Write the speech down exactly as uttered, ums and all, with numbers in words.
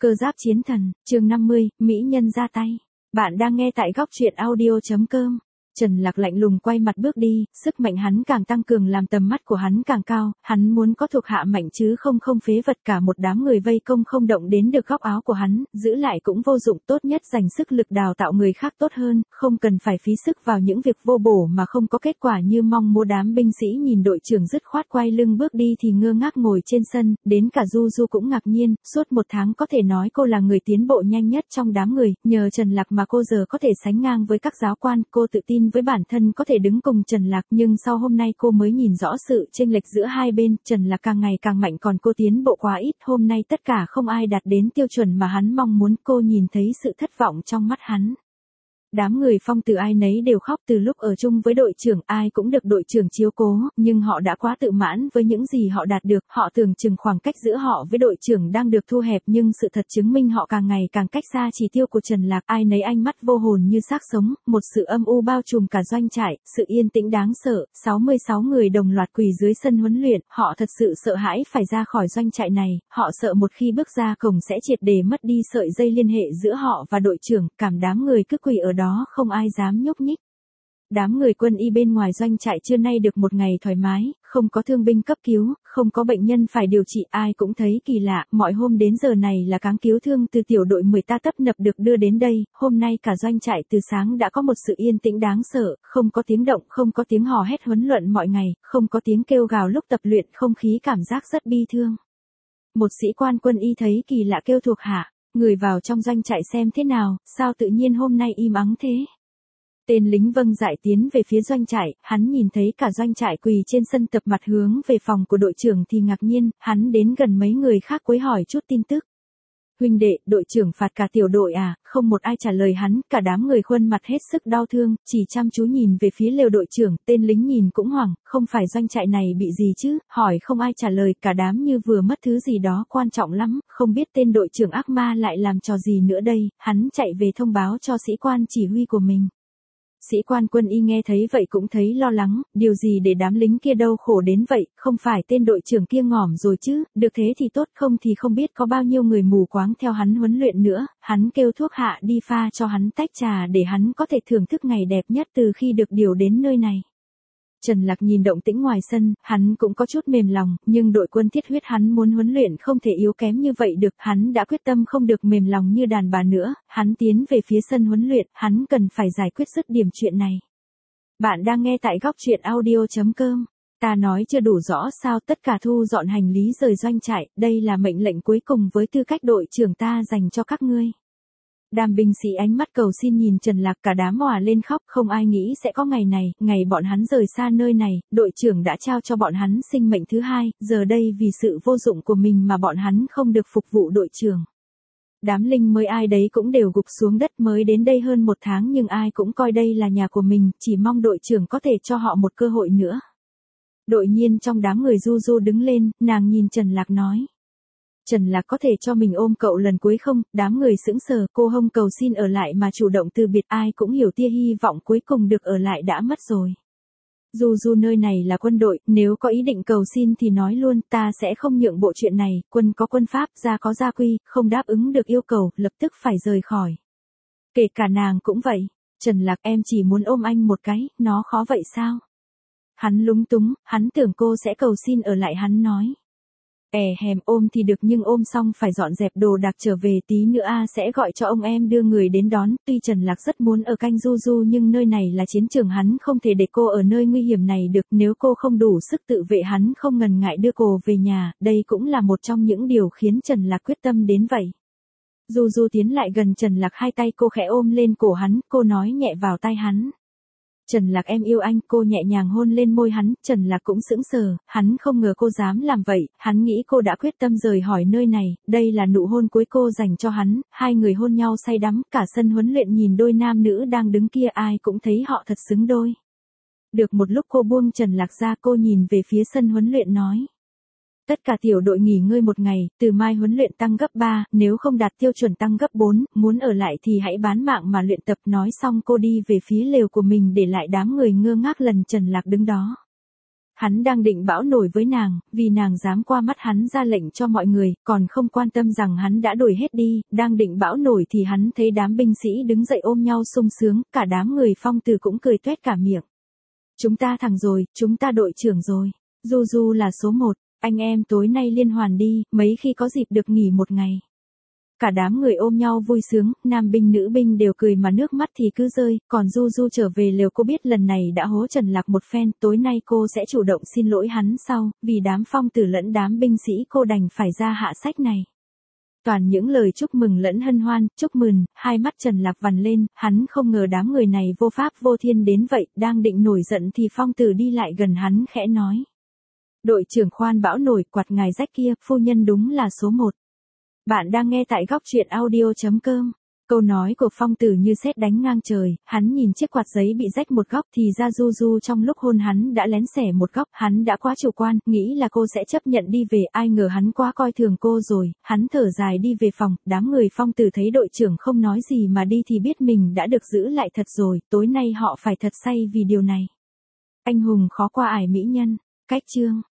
Cơ giáp chiến thần, chương năm mươi, Mỹ nhân ra tay. Bạn đang nghe tại góc truyện audio.com. Trần Lạc lạnh lùng quay mặt bước đi, sức mạnh hắn càng tăng cường làm tầm mắt của hắn càng cao, hắn muốn có thuộc hạ mạnh chứ không không phế vật. Cả một đám người vây công không động đến được góc áo của hắn, giữ lại cũng vô dụng, tốt nhất dành sức lực đào tạo người khác tốt hơn, không cần phải phí sức vào những việc vô bổ mà không có kết quả như mong muốn. Đám binh sĩ nhìn đội trưởng dứt khoát quay lưng bước đi thì ngơ ngác ngồi trên sân, đến cả Du Du cũng ngạc nhiên, suốt một tháng có thể nói cô là người tiến bộ nhanh nhất trong đám người, nhờ Trần Lạc mà cô giờ có thể sánh ngang với các giáo quan, cô tự tin với bản thân có thể đứng cùng Trần Lạc, nhưng sau hôm nay cô mới nhìn rõ sự chênh lệch giữa hai bên. Trần Lạc càng ngày càng mạnh còn cô tiến bộ quá ít, hôm nay tất cả không ai đạt đến tiêu chuẩn mà hắn mong muốn. Cô nhìn thấy sự thất vọng trong mắt hắn. Đám người Phong từ ai nấy đều khóc, từ lúc ở chung với đội trưởng ai cũng được đội trưởng chiếu cố, nhưng họ đã quá tự mãn với những gì họ đạt được, họ tưởng chừng khoảng cách giữa họ với đội trưởng đang được thu hẹp, nhưng sự thật chứng minh họ càng ngày càng cách xa chỉ tiêu của Trần Lạc. Ai nấy ánh mắt vô hồn như xác sống, một sự âm u bao trùm cả doanh trại, sự yên tĩnh đáng sợ. sáu mươi sáu người đồng loạt quỳ dưới sân huấn luyện, họ thật sự sợ hãi phải ra khỏi doanh trại này, họ sợ một khi bước ra cổng sẽ triệt để mất đi sợi dây liên hệ giữa họ và đội trưởng. Cảm đám người cứ quỳ ở đó đó không ai dám nhúc nhích. Đám người quân y bên ngoài doanh trại trưa nay được một ngày thoải mái, không có thương binh cấp cứu, không có bệnh nhân phải điều trị, ai cũng thấy kỳ lạ, mọi hôm đến giờ này là cáng cứu thương từ tiểu đội mười ta tấp nập được đưa đến đây, hôm nay cả doanh trại từ sáng đã có một sự yên tĩnh đáng sợ, không có tiếng động, không có tiếng hò hét huấn luyện mọi ngày, không có tiếng kêu gào lúc tập luyện, không khí cảm giác rất bi thương. Một sĩ quan quân y thấy kỳ lạ kêu thuộc hạ, người vào trong doanh trại xem thế nào, sao tự nhiên hôm nay im ắng thế. Tên lính vâng dại tiến về phía doanh trại, hắn nhìn thấy cả doanh trại quỳ trên sân tập mặt hướng về phòng của đội trưởng thì ngạc nhiên, hắn đến gần mấy người khác quấy hỏi chút tin tức. Huynh đệ, đội trưởng phạt cả tiểu đội à? Không một ai trả lời hắn, cả đám người khuôn mặt hết sức đau thương, chỉ chăm chú nhìn về phía lều đội trưởng. Tên lính nhìn cũng hoảng, không phải doanh trại này bị gì chứ? Hỏi không ai trả lời, cả đám như vừa mất thứ gì đó quan trọng lắm, không biết tên đội trưởng ác ma lại làm trò gì nữa đây. Hắn chạy về thông báo cho sĩ quan chỉ huy của mình. Sĩ quan quân y nghe thấy vậy cũng thấy lo lắng, điều gì để đám lính kia đau khổ đến vậy, không phải tên đội trưởng kia ngỏm rồi chứ, được thế thì tốt, không thì không biết có bao nhiêu người mù quáng theo hắn huấn luyện nữa. Hắn kêu thuốc hạ đi pha cho hắn tách trà để hắn có thể thưởng thức ngày đẹp nhất từ khi được điều đến nơi này. Trần Lạc nhìn động tĩnh ngoài sân, hắn cũng có chút mềm lòng, nhưng đội quân thiết huyết hắn muốn huấn luyện không thể yếu kém như vậy được, hắn đã quyết tâm không được mềm lòng như đàn bà nữa, hắn tiến về phía sân huấn luyện, hắn cần phải giải quyết dứt điểm chuyện này. Bạn đang nghe tại góc truyện audio.com. Ta nói chưa đủ rõ sao? Tất cả thu dọn hành lý rời doanh trại, đây là mệnh lệnh cuối cùng với tư cách đội trưởng ta dành cho các ngươi. Đám binh sĩ ánh mắt cầu xin nhìn Trần Lạc, cả đám òa lên khóc, không ai nghĩ sẽ có ngày này, ngày bọn hắn rời xa nơi này, đội trưởng đã trao cho bọn hắn sinh mệnh thứ hai, giờ đây vì sự vô dụng của mình mà bọn hắn không được phục vụ đội trưởng. Đám linh mới ai đấy cũng đều gục xuống đất, mới đến đây hơn một tháng nhưng ai cũng coi đây là nhà của mình, chỉ mong đội trưởng có thể cho họ một cơ hội nữa. Đột nhiên trong đám người Du Du đứng lên, nàng nhìn Trần Lạc nói. Trần Lạc có thể cho mình ôm cậu lần cuối không? Đám người sững sờ, cô hông cầu xin ở lại mà chủ động từ biệt, ai cũng hiểu tia hy vọng cuối cùng được ở lại đã mất rồi. Dù dù nơi này là quân đội, nếu có ý định cầu xin thì nói luôn, ta sẽ không nhượng bộ chuyện này, quân có quân pháp, gia có gia quy, không đáp ứng được yêu cầu, lập tức phải rời khỏi. Kể cả nàng cũng vậy. Trần Lạc, em chỉ muốn ôm anh một cái, nó khó vậy sao? Hắn lúng túng, hắn tưởng cô sẽ cầu xin ở lại, hắn nói. È hèm, ôm thì được nhưng ôm xong phải dọn dẹp đồ đạc trở về, tí nữa a sẽ gọi cho ông em đưa người đến đón. Tuy Trần Lạc rất muốn ở canh Du Du nhưng nơi này là chiến trường, hắn không thể để cô ở nơi nguy hiểm này được, nếu cô không đủ sức tự vệ hắn không ngần ngại đưa cô về nhà, đây cũng là một trong những điều khiến Trần Lạc quyết tâm đến vậy. Du Du tiến lại gần Trần Lạc, hai tay cô khẽ ôm lên cổ hắn, cô nói nhẹ vào tai hắn. Trần Lạc, em yêu anh, cô nhẹ nhàng hôn lên môi hắn, Trần Lạc cũng sững sờ, hắn không ngờ cô dám làm vậy, hắn nghĩ cô đã quyết tâm rời khỏi nơi này, đây là nụ hôn cuối cô dành cho hắn, hai người hôn nhau say đắm, cả sân huấn luyện nhìn đôi nam nữ đang đứng kia ai cũng thấy họ thật xứng đôi. Được một lúc cô buông Trần Lạc ra, cô nhìn về phía sân huấn luyện nói. Tất cả tiểu đội nghỉ ngơi một ngày, từ mai huấn luyện tăng gấp ba, nếu không đạt tiêu chuẩn tăng gấp bốn, muốn ở lại thì hãy bán mạng mà luyện tập. Nói xong cô đi về phía lều của mình để lại đám người ngơ ngác lần Trần Lạc đứng đó. Hắn đang định bão nổi với nàng, vì nàng dám qua mắt hắn ra lệnh cho mọi người, còn không quan tâm rằng hắn đã đuổi hết đi, đang định bão nổi thì hắn thấy đám binh sĩ đứng dậy ôm nhau sung sướng, cả đám người Phong Tử cũng cười toét cả miệng. Chúng ta thắng rồi, chúng ta đội trưởng rồi. Du Du là số một, anh em tối nay liên hoàn đi, mấy khi có dịp được nghỉ một ngày. Cả đám người ôm nhau vui sướng, nam binh nữ binh đều cười mà nước mắt thì cứ rơi, còn Du Du trở về lều cô biết lần này đã hố Trần Lạc một phen, tối nay cô sẽ chủ động xin lỗi hắn sau, vì đám Phong Tử lẫn đám binh sĩ cô đành phải ra hạ sách này. Toàn những lời chúc mừng lẫn hân hoan, chúc mừng, hai mắt Trần Lạc vằn lên, hắn không ngờ đám người này vô pháp vô thiên đến vậy, đang định nổi giận thì Phong Tử đi lại gần hắn khẽ nói. Đội trưởng khoan bão nổi, quạt ngài rách kia, phu nhân đúng là số một. Bạn đang nghe tại góc truyện audio chấm com. Câu nói của Phong Tử như sét đánh ngang trời, hắn nhìn chiếc quạt giấy bị rách một góc thì ra Du Du trong lúc hôn hắn đã lén xẻ một góc, hắn đã quá chủ quan, nghĩ là cô sẽ chấp nhận đi về, ai ngờ hắn quá coi thường cô rồi, hắn thở dài đi về phòng, đám người Phong Tử thấy đội trưởng không nói gì mà đi thì biết mình đã được giữ lại thật rồi, tối nay họ phải thật say vì điều này. Anh hùng khó qua ải mỹ nhân, cách chương.